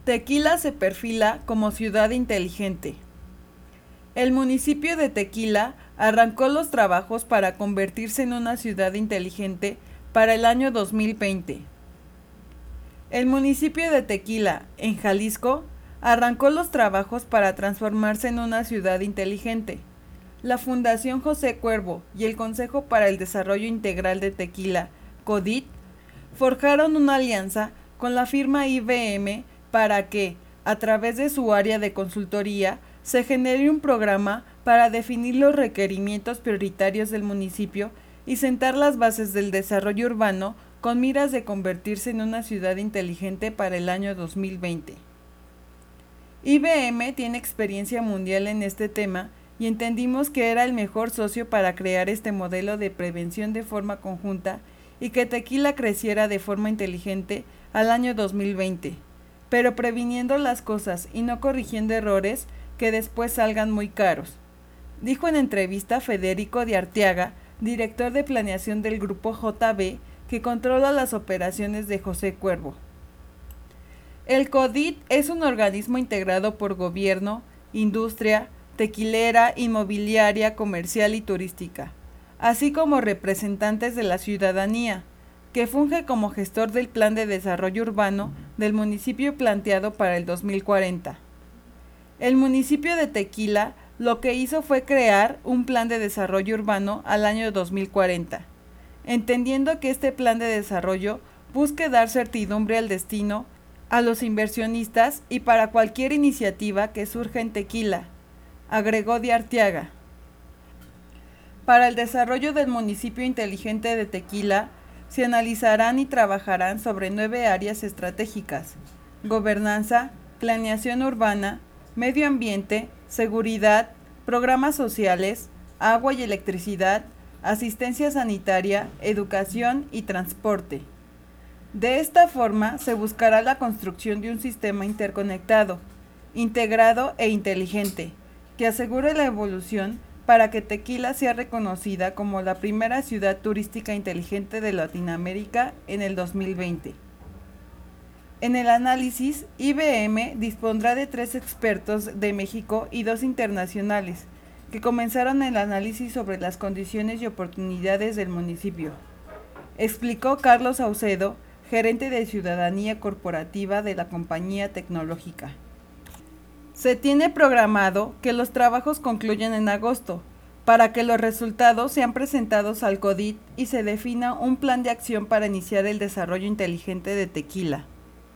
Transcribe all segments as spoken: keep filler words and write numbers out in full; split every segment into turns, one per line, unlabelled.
Tequila se perfila como ciudad inteligente. El municipio de Tequila arrancó los trabajos para convertirse en una ciudad inteligente para el año dos mil veinte. El municipio de Tequila, en Jalisco, arrancó los trabajos para transformarse en una ciudad inteligente. La Fundación José Cuervo y el Consejo para el Desarrollo Integral de Tequila, CODIT, forjaron una alianza con la firma I B M para que, a través de su área de consultoría, se genere un programa para definir los requerimientos prioritarios del municipio y sentar las bases del desarrollo urbano con miras de convertirse en una ciudad inteligente para el año dos mil veinte. I B M tiene experiencia mundial en este tema y entendimos que era el mejor socio para crear este modelo de prevención de forma conjunta y que Tequila creciera de forma inteligente al año dos mil veinte, pero previniendo las cosas y no corrigiendo errores que después salgan muy caros, dijo en entrevista Federico de Arteaga, director de planeación del grupo J B, que controla las operaciones de José Cuervo. El CODIT es un organismo integrado por gobierno, industria, tequilera, inmobiliaria, comercial y turística, así como representantes de la ciudadanía, que funge como gestor del plan de desarrollo urbano del municipio planteado para el dos mil cuarenta. El municipio de Tequila lo que hizo fue crear un plan de desarrollo urbano al año dos mil cuarenta, entendiendo que este plan de desarrollo busque dar certidumbre al destino, a los inversionistas y para cualquier iniciativa que surja en Tequila, agregó de Arteaga. Para el desarrollo del municipio inteligente de Tequila, se analizarán y trabajarán sobre nueve áreas estratégicas: gobernanza, planeación urbana, medio ambiente, seguridad, programas sociales, agua y electricidad, asistencia sanitaria, educación y transporte. De esta forma, se buscará la construcción de un sistema interconectado, integrado e inteligente, que asegure la evolución para que Tequila sea reconocida como la primera ciudad turística inteligente de Latinoamérica en el dos mil veinte. En el análisis, I B M dispondrá de tres expertos de México y dos internacionales, que comenzaron el análisis sobre las condiciones y oportunidades del municipio, explicó Carlos Saucedo, gerente de Ciudadanía Corporativa de la compañía tecnológica. Se tiene programado que los trabajos concluyan en agosto, para que los resultados sean presentados al CODIT y se defina un plan de acción para iniciar el desarrollo inteligente de Tequila.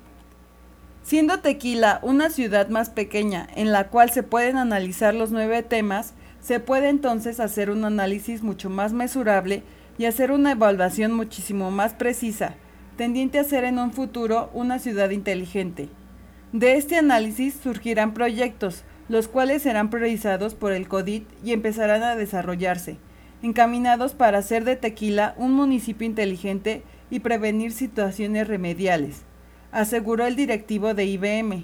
Siendo Tequila una ciudad más pequeña en la cual se pueden analizar los nueve temas, se puede entonces hacer un análisis mucho más mesurable y hacer una evaluación muchísimo más precisa, tendiente a ser en un futuro una ciudad inteligente. De este análisis surgirán proyectos, los cuales serán priorizados por el CODIT y empezarán a desarrollarse, encaminados para hacer de Tequila un municipio inteligente y prevenir situaciones remediales, aseguró el directivo de I B M.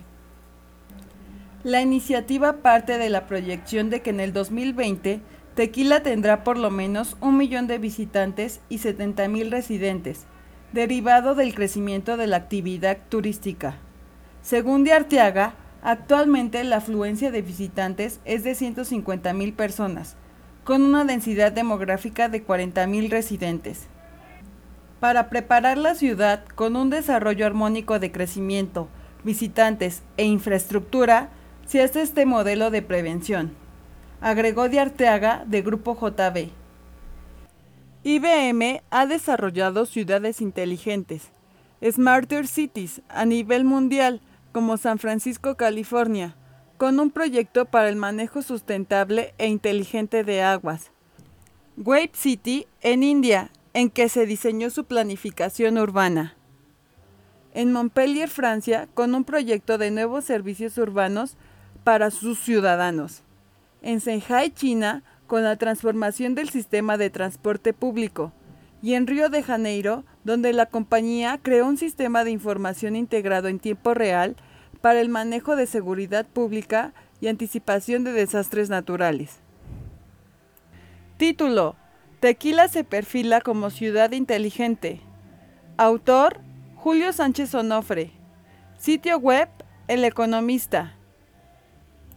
La iniciativa parte de la proyección de que en el dos mil veinte Tequila tendrá por lo menos un millón de visitantes y setenta mil residentes, derivado del crecimiento de la actividad turística. Según de Arteaga, actualmente la afluencia de visitantes es de ciento cincuenta mil personas, con una densidad demográfica de cuarenta mil residentes. Para preparar la ciudad con un desarrollo armónico de crecimiento, visitantes e infraestructura, se hace este modelo de prevención, agregó de Arteaga de Grupo J B. I B M ha desarrollado ciudades inteligentes, Smarter Cities, a nivel mundial, como San Francisco, California, con un proyecto para el manejo sustentable e inteligente de aguas. Wave City, en India, en que se diseñó su planificación urbana. En Montpellier, Francia, con un proyecto de nuevos servicios urbanos para sus ciudadanos. En Shanghái, China, con la transformación del sistema de transporte público. Y en Río de Janeiro, donde la compañía creó un sistema de información integrado en tiempo real para el manejo de seguridad pública y anticipación de desastres naturales. Título: Tequila se perfila como ciudad inteligente. Autor: Julio Sánchez Onofre. Sitio web: El Economista.